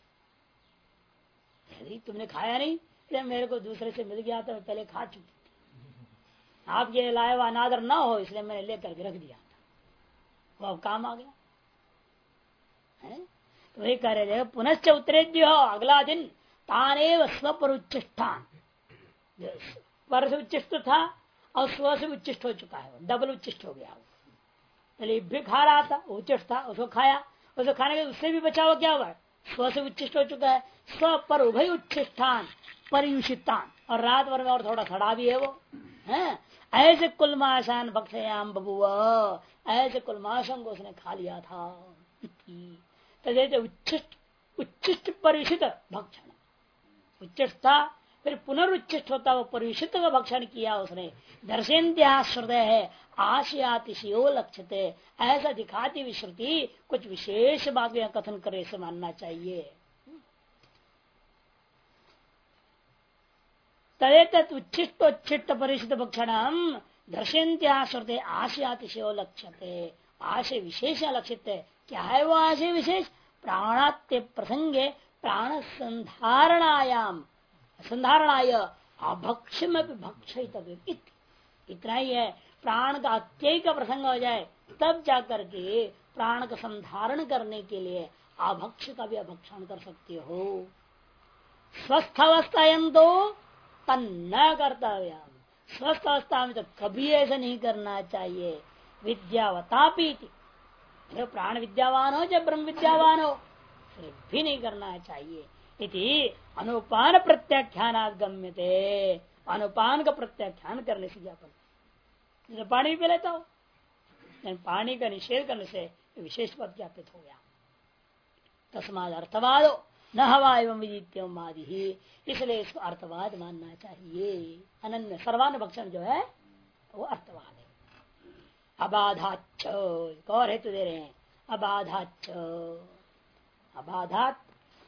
यदि तुमने खाया नहीं तो मेरे को दूसरे से मिल गया था, मैं पहले खा चुकी थी, आप ये लाए हुआ अनादर ना हो इसलिए मैंने लेकर के रख दिया था, वो अब काम आ गया है। तो वही कह रहे थे पुनश्च उत्तरेद्य हो, अगला दिन तानेव स्व पर उच्चिष्टान, पर से उच्चिष्ट था और स्व से उच्चिष्ट हो चुका है, डबल उच्चिष्ट हो गया। पहले भी खा रहा था उच्चिष्ट था, उसको खाया, उसको खाने के उससे भी बचा हुआ क्या हुआ, स्व से उच्चिष्ट हो चुका है। स्व पर उभय उच्चिष्टान परियुषितान, और रात भर में और थोड़ा खड़ा भी है वो है। ऐसे कुलमाशान भक्षयाम बबुआ, ऐसे कुलमाशन को उसने खा लिया था। तो उच्चिष्ट उच्चिष्ट परिषित भक्षण, उच्चिष्ट था फिर पुनरुच्चिष्ट होता वो परिषित का भक्षण किया उसने। दर्शेन्द्याश्रदय है आशयातिशयो लक्ष्यते, ऐसा दिखाती हुई श्रुति कुछ विशेष बात कथन करे से मानना चाहिए। तदेतत् उच्छिष्टोच्छिष्ट परिषित भक्षणम दर्शन्त्या श्रुते आशयातिशयो लक्ष्यते। आशय विशेष लक्षित है। क्या है वो आशय विशेष? प्राणात्य प्रसंगे प्राण संधारणायाम संधारणाय अभक्षम भक्षितव्य, इतना ही है। प्राण का अत्यय का प्रसंग हो जाए तब जाकर के प्राण का संधारण करने के लिए अभक्ष का भी अभक्षण कर सकते हो। स्वस्थ अवस्थाएं तो तन्न कर्तव्य, स्वस्थ अवस्था में तो कभी ऐसा नहीं करना चाहिए। विद्यावतापी जो प्राण विद्यावान हो जब ब्रह्म विद्यावान हो फिर भी नहीं करना चाहिए। इति अनुपान प्रत्याख्यान गम्यते, अनुपान का प्रत्याख्यान करने से ज्ञापन। पानी भी पी लेता हो, पानी का निषेध करने से विशेष पद ज्ञापित हो गया। तस्माद अर्थवादो न हवा एवं विदित्यम आदि ही, इसलिए इसको अर्थवाद मानना चाहिए। अनन्य सर्वान भक्षण जो है वो अर्थवाद है। अबाधाच और हेतु दे रहे हैं। अबाधाच अबाधाच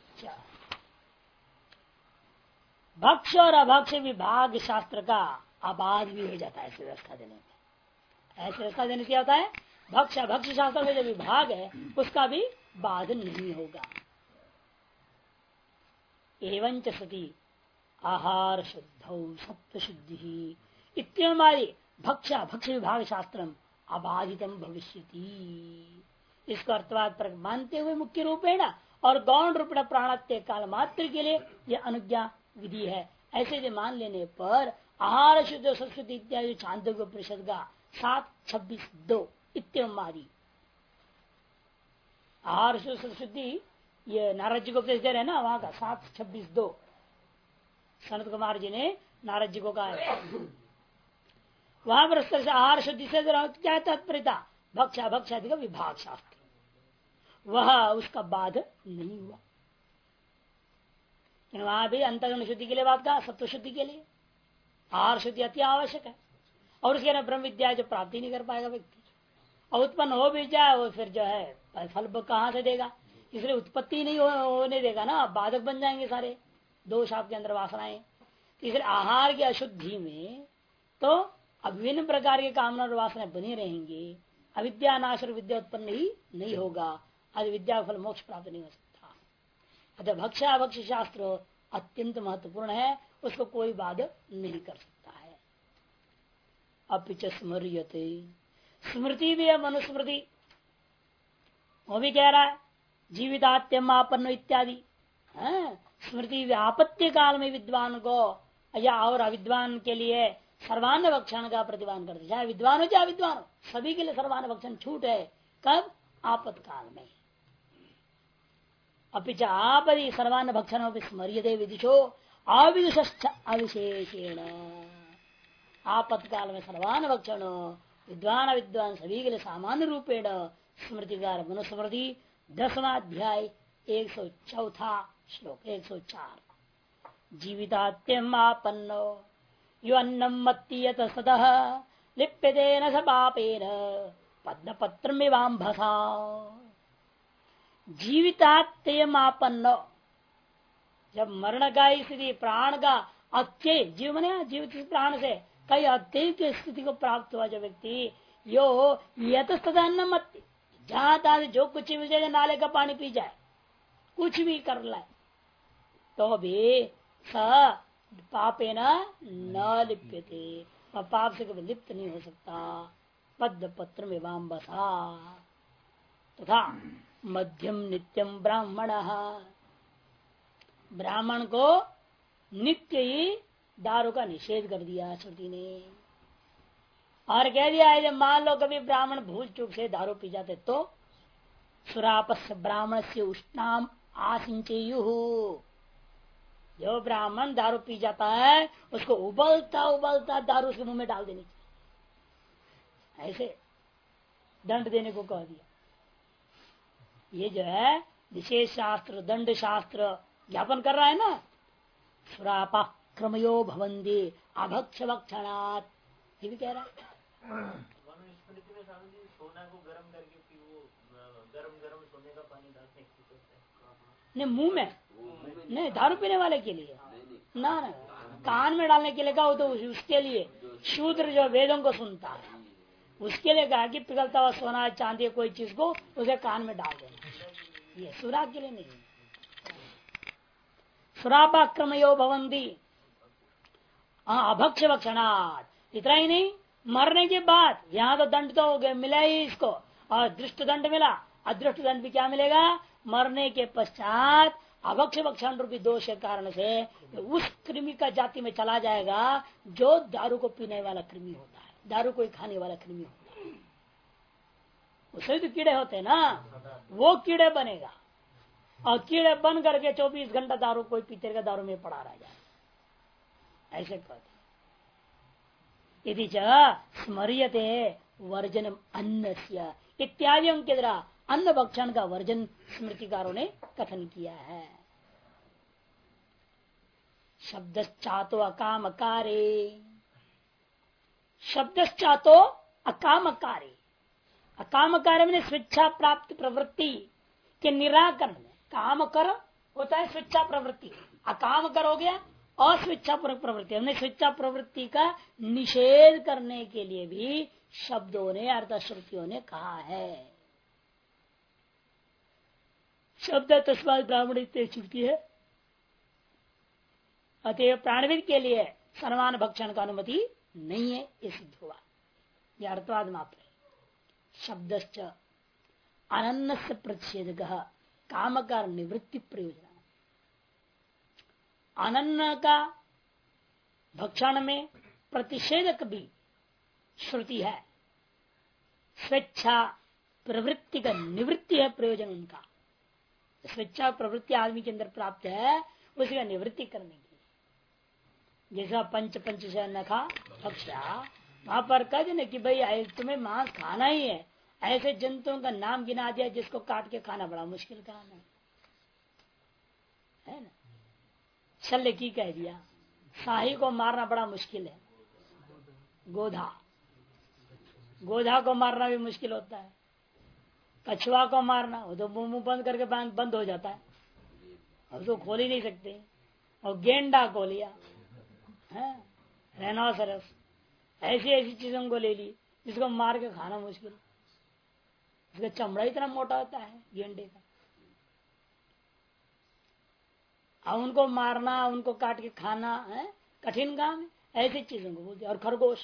भक्ष और अभक्ष विभाग शास्त्र का अबाध भी हो जाता है ऐसे व्यवस्था देने में। ऐसे व्यवस्था देने से क्या होता है? भक्ष अभक्ष शास्त्र में जो विभाग है उसका भी बाध नहीं होगा। एवं च सती आहार शुद्ध सत्व शुद्धि इत्यादि भक्ष भक्ष विभाग शास्त्रम अबाधितम भविष्यति। इसको अर्थवाद पर मानते हुए मुख्य रूपेण और गौण रूपेण प्राणत्य काल मात्र के लिए यह अनुज्ञा विधि है। ऐसे जो मान लेने पर आहार शुद्ध संस्कृति इत्यादि छांदोग्य उपनिषद का 7:26-2 इत्यम आदि आहार शुद्ध संस्कृति ये नारद जी को उपदेश दे रहे हैं ना, वहां का 7:26-2 सनत कुमार जी ने नारद जी को कहा है। वहां पर से आहार शुद्धि से क्या तात्पर्य? भक्षा भक्षादि का विभाग शास्त्र, वह उसका बाध नहीं हुआ। वहां भी अंतर्गुण शुद्धि के लिए बात कहा, सत्व शुद्धि के लिए आहार शुद्धि अति आवश्यक है। और उसके ब्रह्म विद्या जो प्राप्ति नहीं कर पाएगा व्यक्ति, और उत्पन्न हो भी जाए वो फिर जो है फल कहाँ से देगा? इसलिए उत्पत्ति नहीं होने देगा ना, बाधक बन जाएंगे सारे दोष आपके अंदर वासनाएं। इसलिए आहार की अशुद्धि में तो विभिन्न प्रकार के कामना और वासनाएं बनी रहेंगी। अविद्या नाश और विद्या उत्पन्न ही नहीं होगा, आज विद्या फल मोक्ष प्राप्त नहीं हो सकता। अतः भक्षा भक्ष शास्त्र अत्यंत महत्वपूर्ण है, उसको कोई बाध नहीं कर सकता है। अपिच स्मर्यते, स्मृति भी है मनुस्मृति, वो भी कह रहा है जीवितात्यम आपन्न इत्यादि। स्मृति आपत्य काल में विद्वान को या और अविद्वान के लिए सर्वान्न भक्षण का प्रतिपादन करते, चाहे विद्वान हो चाहे अविद्वान हो, सभी के लिए सर्वान्न भक्षण छूट है। कब? आपत्काल में। अपिच आपदि सर्वान्न भक्षण स्मर्यते विदिशो अविदुष अविशेषेण। आपत्काल में सर्वान्न भक्षण विद्वान अविद्वान सभी के लिए सामान्य रूपेण स्मृतिकार मनुस्मृति 10वां अध्याय 104 श्लोक 104 जीवितात्यम आपन्नो यो अन्नम मत्तीयत सदः लिप्यते न स पापेन पद्मपत्रमिवाम्भसा। जीवितात्यमापन्न, जब मरण का स्थिति प्राण का अत्यय जीव मने जीवित प्राण से कई अत्यय की स्थिति को प्राप्त हुआ जो व्यक्ति यो यत सदा अन्न मत्ती, जहां तहां जो कुछ भी जाए, नाले का पानी पी जाए, कुछ भी कर लाए तो भी स पापे न लिप्यते, पाप से कभी लिप्त नहीं हो सकता। पद्म पत्र में वाम्बसा तथा मध्यम नित्यम ब्राह्मण, ब्राह्मण को नित्य ही दारू का निषेध कर दिया श्रुति ने। और कह दिया है जब मान लो कभी ब्राह्मण भूल चूक से दारू पी जाते तो सुरापस्य ब्राह्मण से उष्णाम आसिंचेयु, जो ब्राह्मण दारू पी जाता है उसको उबलता उबलता दारू उसके मुंह में डाल देनी चाहिए, ऐसे दंड देने को कह दिया। ये जो है विशेष शास्त्र दंड शास्त्र ज्ञापन कर रहा है ना। सुरापा क्रमयो भवंदी अभक्ष भक्षणात्, ये भी कह रहा है। मनुस्मृति में स्वामी जी सोना को गर्म करके फिर वो गर्म गर्म सोने का पानी डालते हैं मुंह में, नहीं दारू पीने वाले के लिए ना, ना कान में डालने के लिए कहा तो उसके लिए शूद्र जो वेदों को सुनता है उसके लिए कहा कि पिघलता हुआ सोना चांदी कोई चीज को उसे कान में डाल देना, ये सुरा के लिए नहीं। सुरापाक्रमयो भवंती अभक्ष भक्षणात्। इतना ही नहीं, मरने के बाद यहाँ तो दंड तो हो गया, मिला ही इसको, और दृष्ट दंड मिला, अदृष्ट दंड भी क्या मिलेगा, मरने के पश्चात अभक्ष भक्षण रूपी दोष के कारण से उस कृमि का जाति में चला जाएगा जो दारू को पीने वाला कृमि होता है, दारू को खाने वाला कृमि होता है। उससे तो कीड़े होते हैं ना, वो कीड़े बनेगा और कीड़े बन करके 24 घंटा दारू कोई पीते का दारू में पड़ा रह जाए, ऐसे कहते यदि स्मर्यते वर्जन अन्न इत्यादि के द्वारा अन्न भक्षण का वर्जन स्मृतिकारों ने कथन किया है। शब्दश्चातो अकामकारे, शब्दश्चातो अकामकारे, अकामकारे में स्वेच्छा प्राप्त प्रवृत्ति के निराकरण में काम कर होता है स्वेच्छा प्रवृत्ति, अकाम कर हो गया अस्वेच्छा प्रवृत्ति। हमने स्वेच्छा प्रवृत्ति का निषेध करने के लिए भी शब्दों ने अर्थात श्रुतियों ने कहा है। शब्द तस्मात् ब्राह्मण श्रुति है, अतएव प्राणविद के लिए सर्वान भक्षण का अनुमति नहीं है, ये सिद्ध हुआ। यह अर्थवाद मात्र है। शब्दश्च अनन्न से प्रतिषेध कामकार निवृत्ति प्रयोजन, अनन्न का भक्षण में प्रतिषेधक भी श्रुति है, स्वेच्छा प्रवृत्ति का निवृत्ति है प्रयोजन उनका। स्वेच्छा प्रवृत्ति आदमी के अंदर प्राप्त है उसी का निवृत्ति करने के लिए। जैसा पंच से न खा भक्षा, वहां पर कह देना कि भाई तुम्हें मांस खाना ही है, ऐसे जंतुओं का नाम गिना दिया जिसको काट के खाना बड़ा मुश्किल काम है ना। शल्य की कह दिया, शाही को मारना बड़ा मुश्किल है, गोधा, गोधा को मारना भी मुश्किल होता है, कछुआ को मारना वो तो मुंह बंद करके बंद हो जाता है, अब तो खोल ही नहीं सकते। और गेंडा को लिया, रेनोसरस, ऐसी ऐसी चीजों को ले ली जिसको मार के खाना मुश्किल, इसका चमड़ा इतना मोटा होता है गेंडे का, अब उनको मारना उनको काट के खाना है कठिन काम है। ऐसी चीजों को बोलते। और खरगोश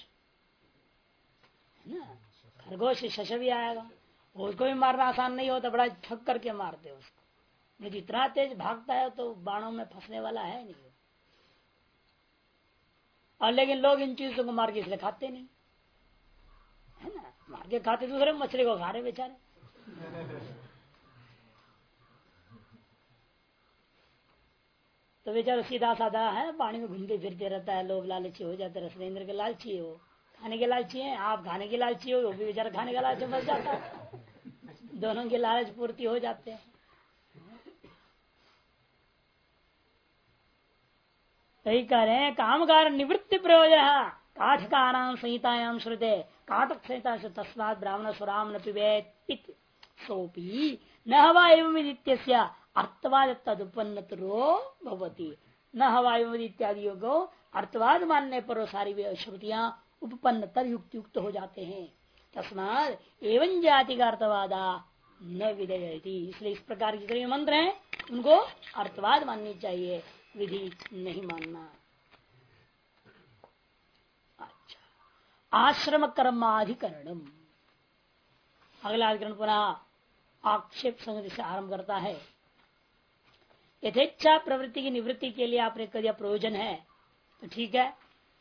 है ना, खरगोश शश भी आएगा, उसको भी मारना आसान नहीं होता, बड़ा ठक करके मारते उसको, लेकिन इतना तेज भागता है तो बाणों में फंसने वाला है नहीं। और लेकिन लोग इन चीजों को मार के इसलिए खाते नहीं है ना, मार के खाते दूसरे मछली को खा रहे बेचारे। तो बेचारा सीधा साधा है, पानी में घूमते फिरते रहता है, लोग लालची हो जाते, रसनेन्द्र के लालची है, वो खाने के लालची है, आप खाने के लालची हो, वो भी बेचारा खाने का लालच बच जाता है, दोनों के लालच पूर्ति हो जाते हैं। यही कह रहे हैं कामकार निवृत्ति प्रयोजन काठका नाम संहितायाम श्रुते काटक संहिता से तस्मात् ब्राह्मण सुराम न पिबेत सोपी न हवा एवं नित्य अर्थवाद तदुपन्न भवती। न हवा एवं इत्यादियों को अर्थवाद मानने पर सारी श्रुतियां उपपन्न तद युक्त युक्त हो जाते हैं। तस्मात् एवं जाति का अर्थवादा न विधेयति, इसलिए इस प्रकार के जितने मंत्र हैं उनको अर्थवाद माननी चाहिए, विधि नहीं मानना। अच्छा, आश्रम कर्माधिकरणम, अगला अधिकरण पुनः आक्षेप संगति से आरंभ करता है। यथेच्छा प्रवृत्ति की निवृत्ति के लिए आपने कह दिया प्रयोजन है, तो ठीक है।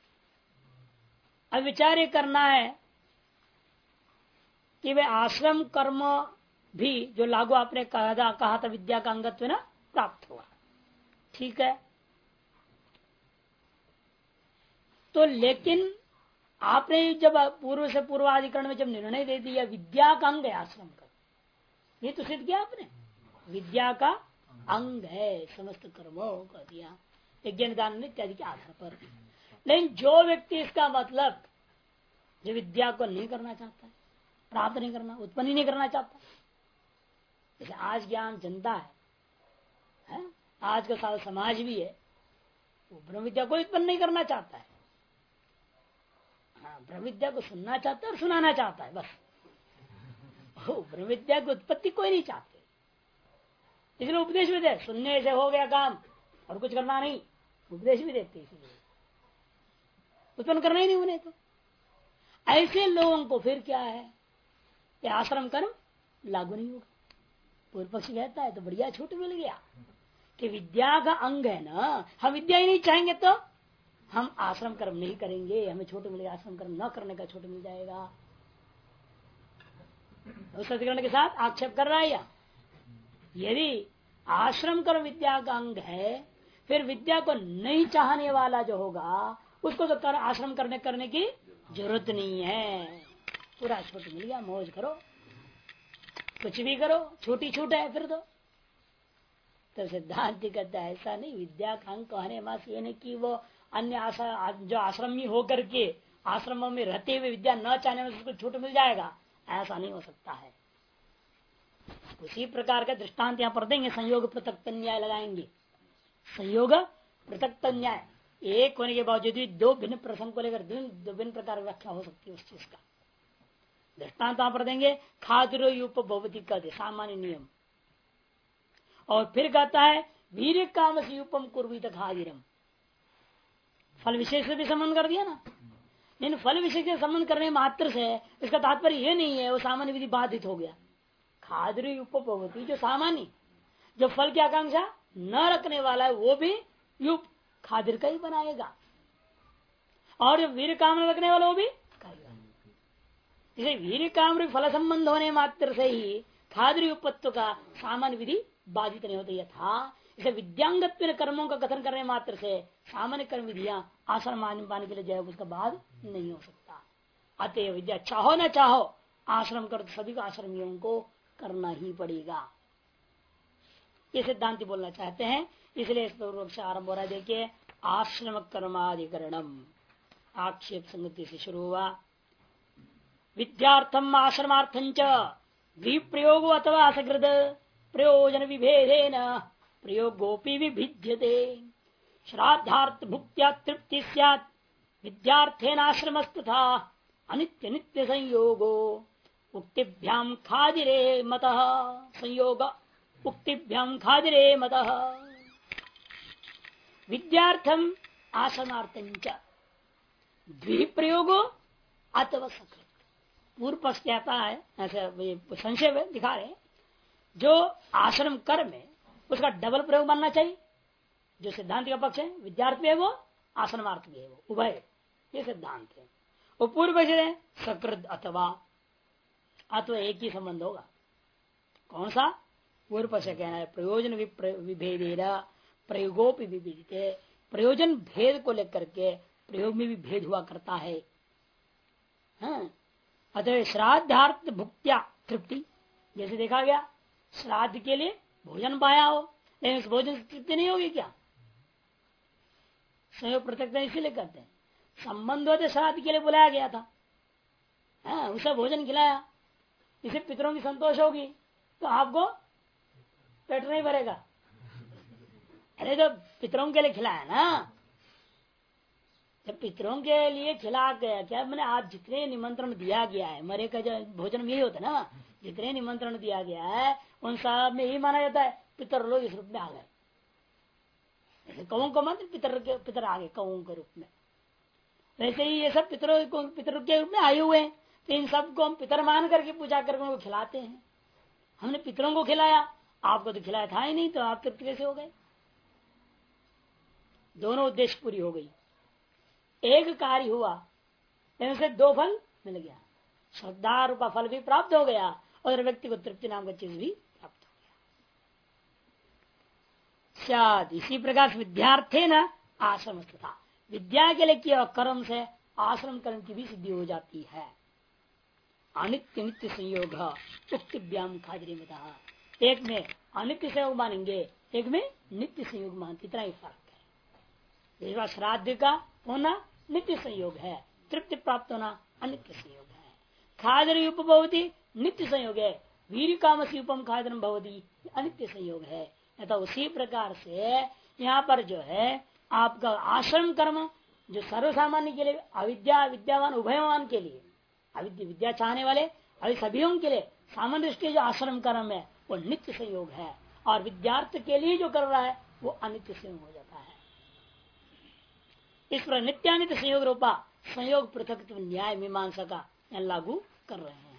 अब विचार ये करना है कि वे आश्रम कर्म भी जो लागू आपने कहा था विद्या का अंगत्व ना प्राप्त हुआ, ठीक है। तो लेकिन आपने जब पूर्व से पूर्वाधिकरण में जब निर्णय दे दिया विद्या का अंग है आश्रम का, ये तो सिद्ध किया आपने, विद्या का अंग है समस्त कर्मों का दिया यज्ञ दान इत्यादि के आधार पर। लेकिन जो व्यक्ति इसका मतलब जो विद्या को नहीं करना चाहता है, प्राप्त नहीं करना, उत्पन्न ही नहीं करना चाहता, जैसे आज ज्ञान जनता है? आज का सारा समाज भी है, वो ब्रह्म विद्या को उत्पन्न नहीं करना चाहता है, ब्रह्म विद्या को सुनना चाहता है और सुनाना चाहता है, बस। ब्रह्म विद्या की उत्पत्ति कोई नहीं चाहते, इसलिए उपदेश भी दे, सुनने से हो गया काम और कुछ करना नहीं, उपदेश भी देते, इसलिए उत्पन्न करना ही नहीं उन्हें। तो ऐसे लोगों को फिर क्या है, ये आश्रम कर्म लागू नहीं होगा। पूर्व पक्षी कहता है तो बढ़िया छूट मिल गया कि विद्या का अंग है ना, हम विद्या ही नहीं चाहेंगे तो हम आश्रम कर्म नहीं करेंगे, हमें छूट मिलेगा, आश्रम कर्म न करने का छूट मिल जाएगा। उस अधिकरण के साथ आक्षेप कर रहा है या? यदि आश्रम कर्म विद्या का अंग है, फिर विद्या को नहीं चाहने वाला जो होगा उसको तो आश्रम करने की जरूरत नहीं है, पूरा छूट मिल गया, मौज करो, कुछ भी करो, छोटी छूट है फिर तो सिद्धांत कहता है ऐसा नहीं। विद्या का अंग कहने मास ये नहीं कि वो अन्य जो आश्रमी होकर के आश्रमों में रहते हुए विद्या न चाहने में उसको छूट मिल जाएगा, ऐसा नहीं हो सकता है। उसी प्रकार का दृष्टांत यहाँ पर देंगे, संयोग पृथक न्याय लगाएंगे। संयोग पृथक न्याय एक होने के बावजूद भी दो भिन्न प्रसंग को लेकर दो भिन्न प्रकार की व्याख्या हो सकती है उस चीज का। दृष्टांत वहां पर देंगे, खाद्योप भवती का सामान्य नियम, और फिर कहता है वीर काम से यूपम कुर्वीत खादिरम। फल विशेष से भी संबंध कर दिया ना, इन फल विशेष से संबंध करने मात्र से इसका तात्पर्य ये नहीं है वो सामान्य विधि बाधित हो गया। खाद्य उपभवती जो सामान्य, जो फल की आकांक्षा न रखने वाला है वो भी युप खादिर का ही बनाएगा, और जो वीर काम रखने वाला वो भी करेगा। इसे वीर काम फल संबंध होने मात्र से ही खाद्य उपत्व का सामान्य विधि बाधित नहीं होती था। इसे विद्यांगत्व कर्मों का कथन करने मात्र से सामान्य कर्म विधियां आश्रम पाने के लिए जाए उसका बाद नहीं हो सकता। अतः विद्या चाहो न चाहो आश्रम कर सभी को आश्रमियों को करना ही पड़ेगा, ये सिद्धांति बोलना चाहते हैं। इसलिए इस पर आरंभ हो रहा है। देखिए, आश्रम कर्माधिकरणम आक्षेप संगति से शुरू हुआ। विद्यार्थम आश्रमार्थं च विप्रयोग अथवा असकृत प्रयोजन विभेदेन प्रयोगोपि विभिद्यते। श्राद्धार्थ भुक्त्या तृप्ति स्यात् विद्यार्थेन आश्रमस्तथा अनित्य नित्य संयोगो उक्तिभ्याम खादिरे मतः संयोग उक्तिभ्याम खादिरे मतः। विद्यार्थम आश्रमार्थं च द्विप्रयोगो अथवा सकृत। पूर्व पक्ष कहता है, ऐसा संशय दिखा रहे, जो आश्रम कर्म है उसका डबल प्रयोग मानना चाहिए। जो सिद्धांत का पक्ष है विद्यार्थी है वो आश्रमार्थ भी है, वो उभय, ये सिद्धांत है। वो पूर्व पक्ष है सकृत अथवा एक ही संबंध होगा। कौन सा? पूर्व पक्ष कहना है प्रयोजन विभेदेरा प्रयोगोपि विभिद्यते। प्रयोजन भेद को लेकर के प्रयोग में भी भेद हुआ करता है। हाँ? अतः श्राद्धार्थ भुक्त्या तृप्ति, जैसे देखा गया श्राद्ध के लिए भोजन पाया हो, लेकिन उस भोजन से तृप्ति नहीं होगी क्या? संयोग पृथक इसीलिए करते हैं, संबंध होते श्राद्ध के लिए बुलाया गया था, उसे भोजन खिलाया, इसे पितरों की संतोष होगी तो आपको पेट नहीं भरेगा। अरे तो पितरों के लिए खिलाया ना, जब पितरों के लिए खिला गया क्या मैंने, आज जितने निमंत्रण दिया गया है, मरे का जो भोजन में यही होता है ना, जितने निमंत्रण दिया गया है उन सब में यही माना जाता है पितर लोग इस रूप में आ गए। जैसे कौओं को मात्र पितर आ गए कौओं के रूप में, वैसे ही ये सब पितर के रूप में आए हुए हैं। तो इन सबको हम पितर मान करके पूजा करके उनको खिलाते हैं। हमने पितरों को खिलाया, आपको तो खिलाया था ही नहीं, तो आप तृप्त कैसे हो गए? दोनों उद्देश्य पूरी हो गई, एक कार्य हुआ, लेकिन उसे दो फल मिल गया। श्रद्धा रूपा फल भी प्राप्त हो गया और व्यक्ति को तृप्ति नाम का चीज भी प्राप्त हो गया। शायद इसी प्रकार विद्यार्थी न आश्रम तथा विद्या के लिए किया कर्म से आश्रम कर्म की भी सिद्धि हो जाती है। अनित्य नित्य संयोग उक्तिभ्याम खाजरी में था, एक में अनित्य संयोग मानेंगे, एक में नित्य संयोग मानते, इतना ही फर्क है। श्राद्ध का होना नित्य संयोग है, तृप्ति प्राप्त होना अनित्य संयोग है। खादर उपभवती नित्य संयोग है, वीर काम से उपम खादर भवती अनित्य संयोग है। तो उसी प्रकार से यहाँ पर जो है आपका आश्रम कर्म जो सर्वसामान्य के लिए, अविद्या विद्यावान उभयवान के लिए, अविद्या विद्या चाहने वाले अभी सभी के लिए सामान्य दृष्टि जो आश्रम कर्म है वो नित्य संयोग है, और विद्यार्थी के लिए जो कर रहा है वो अनित्य संयोग हो जाता है। इस पर नित्यानित्य संयोग रूपा संयोग पृथक न्याय मीमांसा का लागू कर रहे हैं।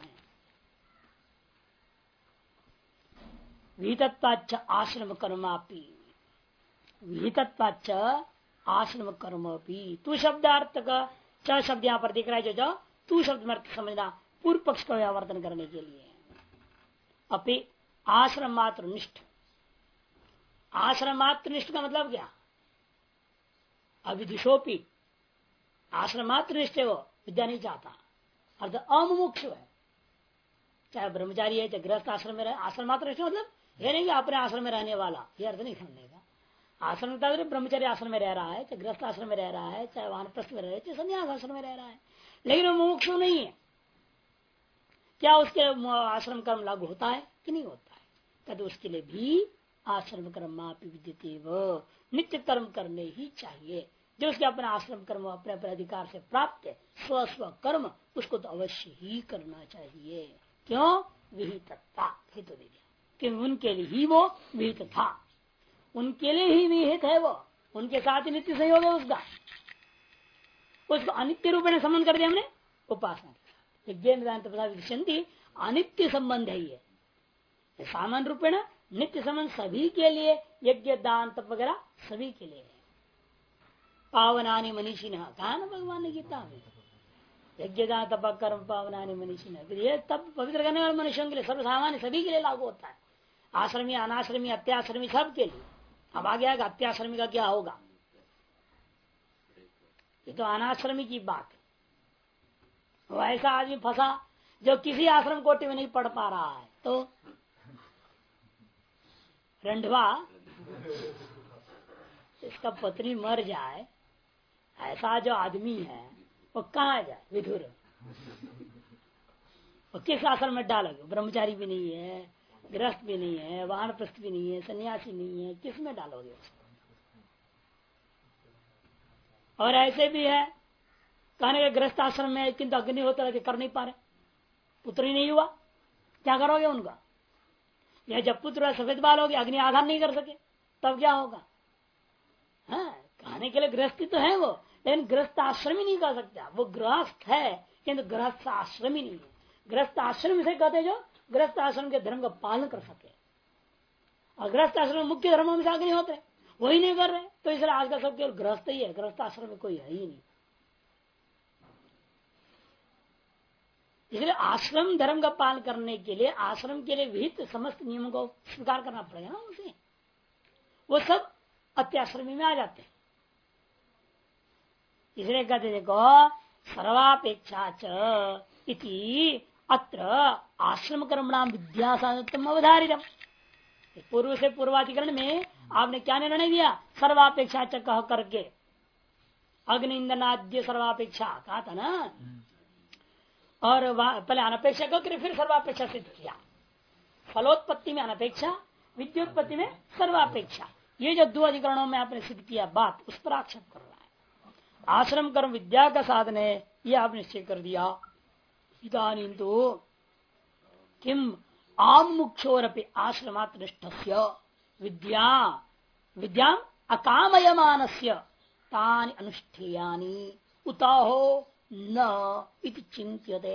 विहितत्वाच्च आश्रम कर्मापि, विहितत्वाच्च आश्रम कर्मपि, तू शब्दार्थ का च शब्द यहाँ पर दिख रहा है, जो तू शब्द में अर्थ समझना पूर्व पक्ष का व्यावर्तन करने के लिए। अपि आश्रम मात्र निष्ठ, आश्रम मात्र निष्ठ का मतलब क्या? अविदुषोपी आश्रम मात्र निष्ठ है, वो विद्या नहीं चाहता, अर्थ अमुमुक्षु है, चाहे ब्रह्मचारी है चाहे गृहस्थ आश्रम में रहे। आश्रम मात्र निष्ठ मतलब ये नहीं कि अपने आश्रम में रहने वाला, ये अर्थ नहीं समझने का। आश्रम का ब्रह्मचारी आश्रम में रह रहा है, चाहे गृहस्थ आश्रम में रह रहा है, चाहे वानप्रस्थ में रह रहा है, चाहे संन्यास आश्रम में रह रहा है, लेकिन वो मुमुक्षु नहीं है। क्या उसके आश्रम कर्म लागू होता है कि नहीं होता है? कहते उसके लिए भी आश्रम कर्म विद्यते व, नित्य कर्म करने ही चाहिए। जो उसके अपना आश्रम कर्म अपने अपने अधिकार से प्राप्त है, स्व स्व कर्म, उसको तो अवश्य ही करना चाहिए। क्यों? विहितता, हेतु दे दिया कि उनके लिए ही वो विहित था, उनके लिए ही विहित है, वो उनके साथ ही नित्य संयोग है उसका। उसको अनित्य रूप में संबंध कर दिया हमने उपासना के साथ। अनित्य संबंध है ये, सामान्य रूप में नित्य संबंध सभी के लिए, यज्ञ दान तप वगैरह सभी के लिए है। पावनानि मनीषिणः, कहा ना भगवान ने गीता में, यज्ञ दान तप कर्म पावनानि मनीषिणः, ये तब पवित्र करने वाले मनुष्यों के लिए, सर्वसामान्य सभी के लिए लागू होता है। आश्रमी अनाश्रमी अत्याश्रमी सब के लिए। अब आ गया अत्याश्रमी का क्या होगा? ये तो अनाश्रमी की बात है। वो ऐसा आदमी फंसा जो किसी आश्रम कोटि में नहीं पढ़ पा रहा है, तो रंडवा इसका पत्नी मर जाए, ऐसा जो आदमी है वो कहाँ जाए? विधुर। वो किस आश्रम में डालोगे? ब्रह्मचारी भी नहीं है, गृहस्थ भी नहीं है, वानप्रस्थ भी नहीं है, सन्यासी नहीं है, किस में डालोगे उसको? और ऐसे भी है कहने के गृहस्थ आश्रम में किंतु अग्निहोत्र कर नहीं पा रहे, पुत्र ही नहीं हुआ, क्या करोगे उनका? या जब पुत्र सफेद बाल हो गए, अग्नि आधान नहीं कर सके, तब क्या होगा? हाँ, कहने के लिए गृहस्थी तो है वो, लेकिन गृहस्थ आश्रम ही नहीं कर सकता। वो गृहस्थ है किंतु गृहस्थ आश्रम ही नहीं है। गृहस्थ आश्रम से कहते जो गृहस्थ आश्रम के धर्म का पालन कर सके, और गृहस्थ आश्रम मुख्य धर्मों में अग्नि होते हैं, वही नहीं कर रहे, तो इसलिए आज का सब केवल गृहस्थ ही है, गृहस्थ आश्रम में कोई है ही नहीं। इसलिए आश्रम धर्म का पालन करने के लिए आश्रम के लिए विहित समस्त नियमों को स्वीकार करना पड़ेगा ना उसे। वो सब अत्याश्रमी में आ जाते हैं। इसलिए कहते देखो सर्वापेक्षा च इति अत्र आश्रम कर्मणाम विद्या साधनत्वम अवधारितम। पूर्व से पूर्वाधिकरण में आपने क्या निर्णय दिया? सर्वापेक्षा च कह करके अग्निंदनाद्य सर्वापेक्षा कहा था ना, और पहले अनपेक्षा करके फिर सर्वापेक्षा सिद्ध किया। फलोत्पत्ति में अनपेक्षा, विद्योत्पत्ति में सर्वापेक्षा, ये जो दो अधिकरणों में आपने सिद्ध किया बात, उस पर आक्षेप कर रहा है। आश्रम कर्म विद्या का साधन है, ये आपने निश्चय कर दिया। इदानीं तो किम आमुक्षोरपि आश्रमात् निष्ठस्य विद्या अकामयमानस्य तानि अनुष्ठेयानि उताहो न इति चिंत्यते।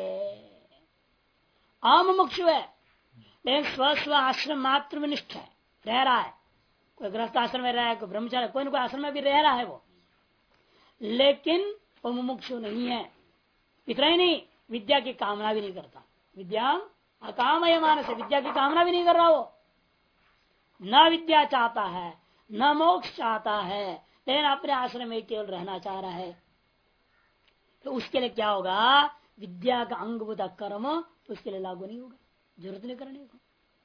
आमुक्षु है लेकिन स्व आश्रम मात्र में निष्ठ है, रह रहा है। कोई गृहस्थ आश्रम में रहा है, कोई ब्रह्मचारी, कोई न कोई आश्रम में भी रह रहा है वो, लेकिन वो मुमुक्षु नहीं है। इतना ही नहीं, विद्या की कामना भी नहीं करता। विद्या अकामय मानस, विद्या की कामना भी नहीं कर रहा वो, न विद्या चाहता है न मोक्ष चाहता है, लेकिन अपने आश्रम में केवल रहना चाह रहा है। तो उसके लिए क्या होगा? विद्या का अंगभूत कर्म तो उसके लिए लागू नहीं होगा, जरूरत नहीं करने को।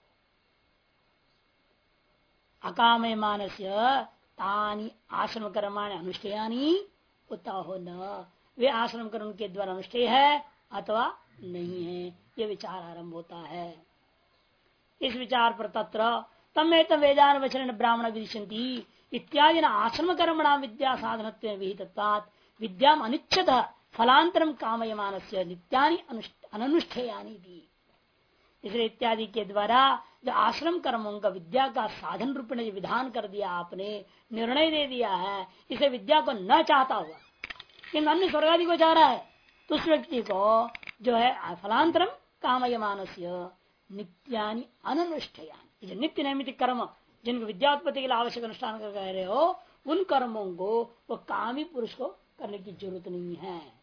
अकामय मानस्य तानि आश्रम कर्माणि अनुष्ठेयानि उताहो न, वे आश्रम कर्म के द्वारा अनुष्ठेय है अथवा नहीं है, ये विचार आरंभ होता है। इस विचार पर तत्र तमेत वेदान वचन ब्राह्मण विदिशन्ति इत्यादि न आश्रम कर्मणाम विद्या साधनत्व विहितत्वात् विद्या अनिच्छत फलांतरम कामयमान से नित्यानि अनुष्ठेयानी दी। इसलिए इत्यादि के द्वारा जो आश्रम कर्मों का विद्या का साधन रूप में विधान कर दिया, आपने निर्णय दे दिया है, इसे विद्या को न चाहता हुआ किंतु अन्य स्वर्ग आदि को चाह रहा है, तो उस व्यक्ति को जो है फलांतरम कामयमानस्य नित्यानि अनुष्ठेयानि, जो नित्य नैमित्तिक कर्म जिनको विद्यात्पत्ति के लिए आवश्यक अनुष्ठान कर कह रहे हो, उन कर्मों को वो कामी पुरुष को करने की जरूरत नहीं है।